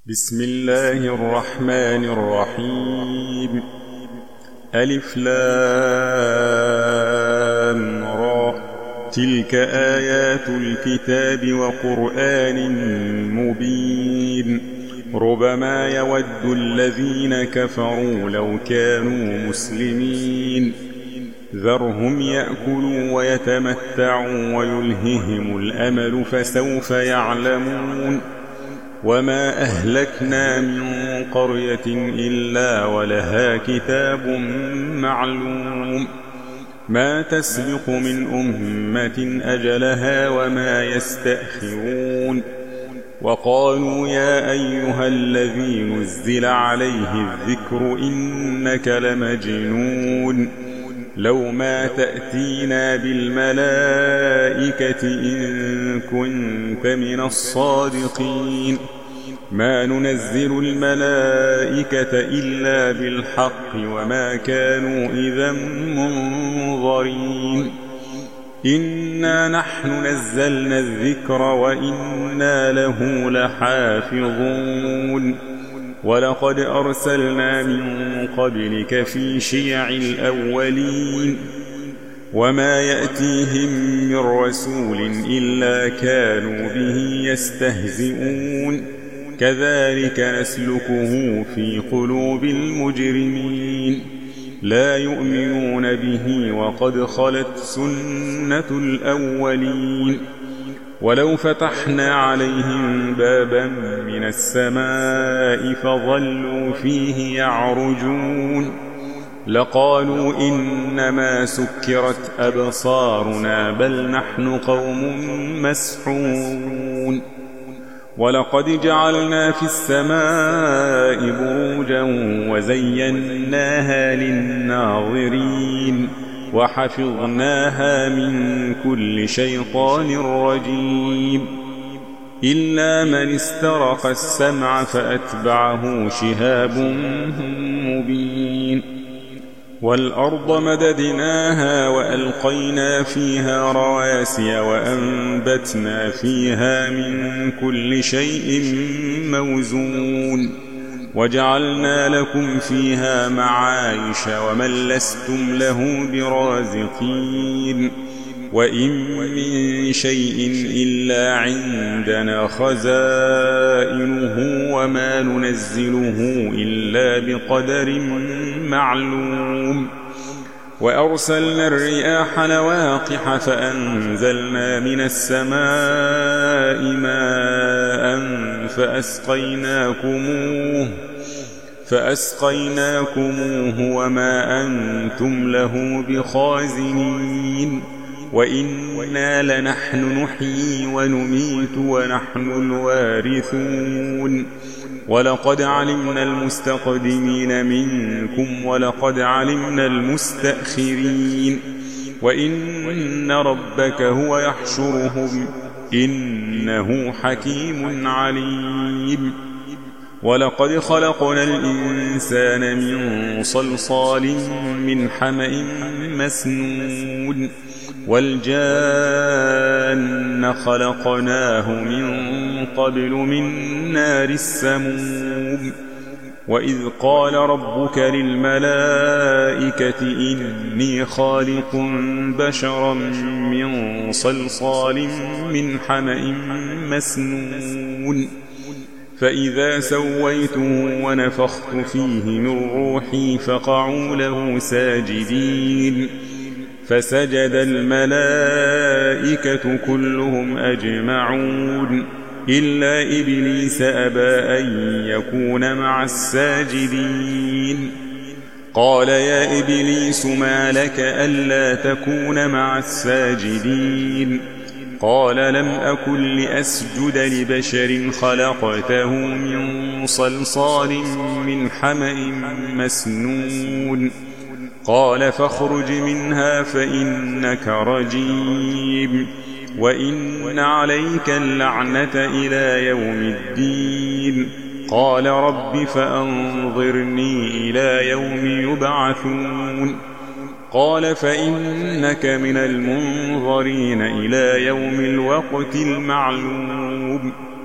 بسم الله الرحمن الرحيم. ألف لام را. تلك آيات الكتاب وقرآن مبين. ربما يود الذين كفروا لو كانوا مسلمين. ذرهم يأكلوا ويتمتعوا ويلههم الأمل فسوف يعلمون. وما أهلكنا من قرية إلا ولها كتاب معلوم. ما تسبق من أمة أجلها وما يستأخرون. وقالوا يا أيها الذي نزل عليه الذكر إنك لمجنون. لو ما تأتينا بالملائكة إن كنت من الصادقين. ما ننزل الملائكة إلا بالحق وما كانوا إذا منظرين. إنا نحن نزلنا الذكر وإنا له لحافظون. ولقد أرسلنا من قبلك في شيع الأولين. وما يأتيهم من رسول إلا كانوا به يستهزئون. كذلك نسلكه في قلوب المجرمين. لا يؤمنون به وقد خلت سنة الأولين. ولو فتحنا عليهم بابا من السماء فظلوا فيه يعرجون لقالوا إنما سكرت أبصارنا بل نحن قوم مسحورون. ولقد جعلنا في السماء بروجا وزيناها للناظرين وحفظناها من كل شيطان رجيم. إلا من استرق السمع فأتبعه شهاب مبين. والأرض مددناها وألقينا فيها رواسي وأنبتنا فيها من كل شيء موزون. وجعلنا لكم فيها معايش ومن لستم له برازقين. وإن من شيء إلا عندنا خزائنه وما ننزله إلا بقدر معلوم. وأرسلنا الرياح لواقح فأنزلنا من السماء ماء فأسقيناكموه وما أنتم له بخازنين. وإنا لنحن نحيي ونميت ونحن الوارثون. ولقد علمنا المستقدمين منكم ولقد علمنا المستأخرين. وإن ربك هو يحشرهم إنه حكيم عليم. ولقد خلقنا الإنسان من صلصال من حمأ مسنون. والجان خلقناه من قبل من نار السموم. وإذ قال ربك للملائكة إني خالق بشرا من صلصال من حمأ مسنون. فإذا سويته ونفخت فيه من روحي فقعوا له ساجدين. فسجد الملائكة كلهم أجمعون إلا إبليس أبى أن يكون مع الساجدين. قال يا إبليس ما لك ألا تكون مع الساجدين؟ قال لم أكن لأسجد لبشر خلقته من صلصال من حمأ مسنون. قال فاخرج منها فإنك رجيم وإن عليك اللعنة إلى يوم الدين. قال رب فأنظرني إلى يوم يبعثون. قال فإنك من المنظرين إلى يوم الوقت المعلوم.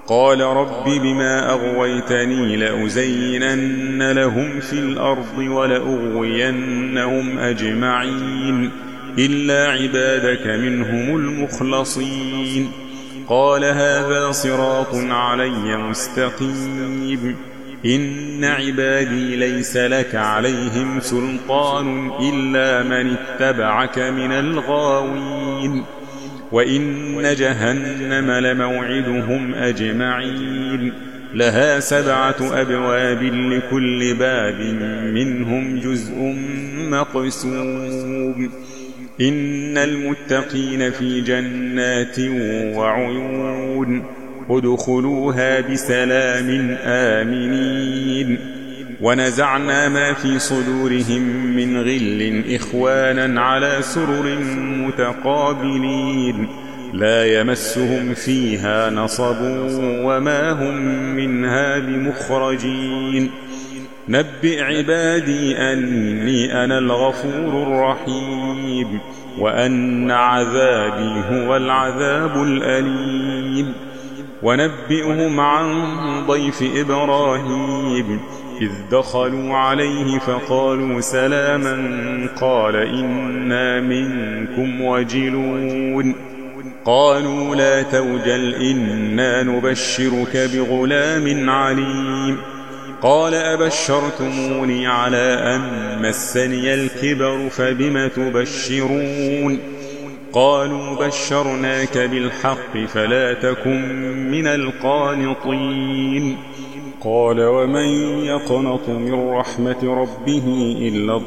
قال رب بما أغويتني لأزينن لهم في الأرض ولأغوينهم أجمعين إلا عبادك منهم المخلصين قال هذا صراط علي مستقيم إن عبادي ليس لك عليهم سلطان إلا من اتبعك من الغاوين وإن جهنم لموعدهم أجمعين لها 7 أبواب لكل باب منهم جزء مقسوم إن المتقين في جنات وعيون ادخلوها بسلام آمنين ونزعنا ما في صدورهم من غل إخوانا على سرر متقابلين لا يمسهم فيها نصب وما هم منها بمخرجين نبئ عبادي أني أنا الغفور الرحيم وأن عذابي هو العذاب الأليم ونبئهم عن ضيف إبراهيم إذ دخلوا عليه فقالوا سلاما قال إنا منكم وجلون قالوا لا توجل إنا نبشرك بغلام عليم قال أبشرتموني على أن مسني الكبر فبم تبشرون قالوا بشرناك بالحق فلا تكن من القانطين قال ومن يقنط من رحمة ربه إلا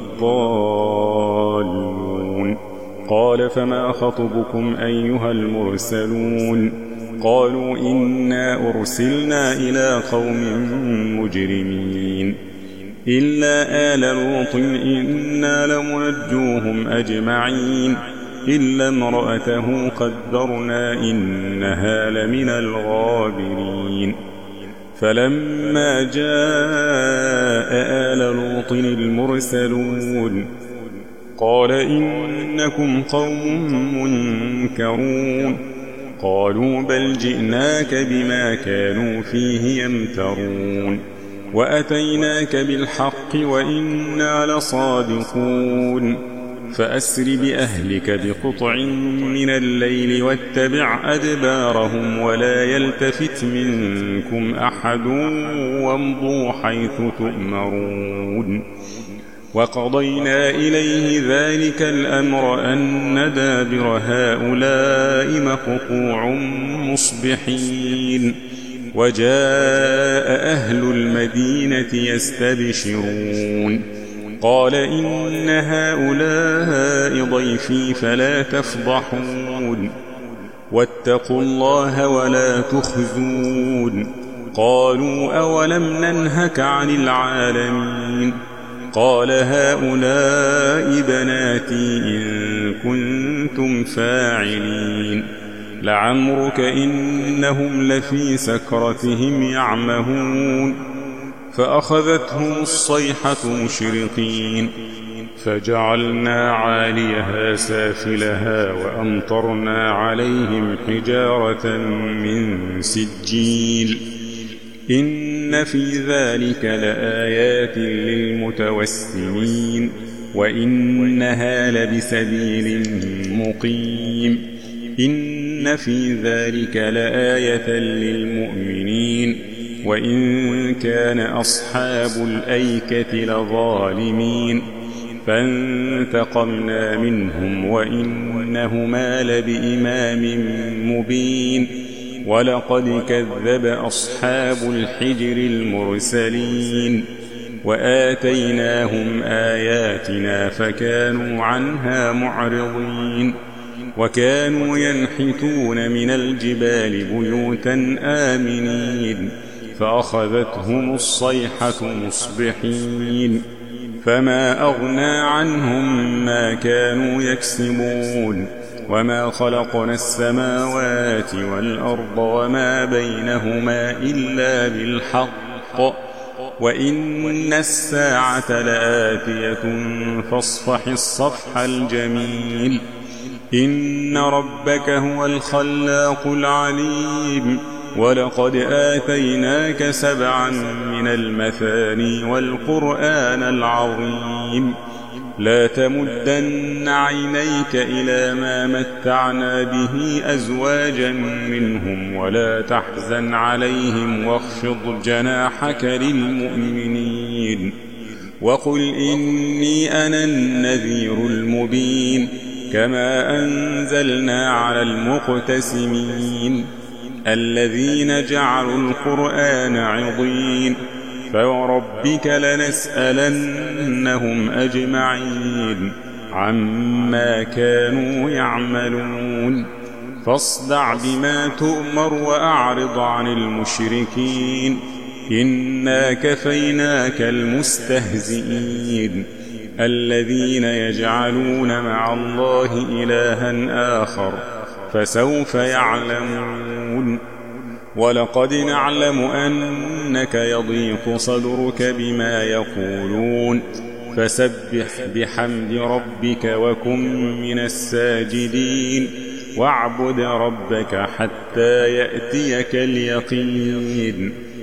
الضالون قال فما خطبكم أيها المرسلون قالوا إنا أرسلنا إلى قوم مجرمين إلا آل لوط إنا لمنجوهم أجمعين إلا امرأته قدرنا إنها لمن الغابرين فلما جاء آل لوط المرسلون قال إنكم قوم منكرون قالوا بل جئناك بما كانوا فيه يمترون وأتيناك بالحق وإنا لصادقون فأسر بأهلك بقطع من الليل واتبع أدبارهم ولا يلتفت منكم أحد وامضوا حيث تؤمرون وقضينا إليه ذلك الأمر أن دابر هؤلاء مقطوع مصبحين وجاء أهل المدينة يستبشرون قال إن هؤلاء ضيفي فلا تفضحون واتقوا الله ولا تخزون قالوا أولم ننهك عن العالمين قال هؤلاء بناتي إن كنتم فاعلين لعمرك إنهم لفي سكرتهم يعمهون فأخذتهم الصيحة مشرقين فجعلنا عاليها سافلها وأمطرنا عليهم حجارة من سجيل إن في ذلك لآيات للمتوسمين وإنها لبسبيل مقيم إن في ذلك لآية للمؤمنين وإن كان أصحاب الأيكة لظالمين فانتقمنا منهم وإنهما لبإمام مبين ولقد كذب أصحاب الحجر المرسلين وآتيناهم آياتنا فكانوا عنها معرضين وكانوا ينحتون من الجبال بيوتا آمنين فأخذتهم الصيحة مصبحين فما أغنى عنهم ما كانوا يكسبون وما خلقنا السماوات والأرض وما بينهما إلا بالحق وإن الساعة لآتية فاصفح الصفح الجميل إن ربك هو الخلاق العليم ولقد آتيناك 7 من المثاني والقرآن العظيم لا تمدن عينيك إلى ما متعنا به أزواجا منهم ولا تحزن عليهم واخفض جناحك للمؤمنين وقل إني أنا النذير المبين كما أنزلنا على المقتسمين الذين جعلوا القرآن عضين فوربك لنسألنهم أجمعين عما كانوا يعملون فاصدع بما تؤمر وأعرض عن المشركين إنا كفيناك المستهزئين الذين يجعلون مع الله إلها آخر فسوف يعلمون ولقد نعلم أنك يضيق صدرك بما يقولون فسبح بحمد ربك وكن من الساجدين واعبد ربك حتى يأتيك اليقين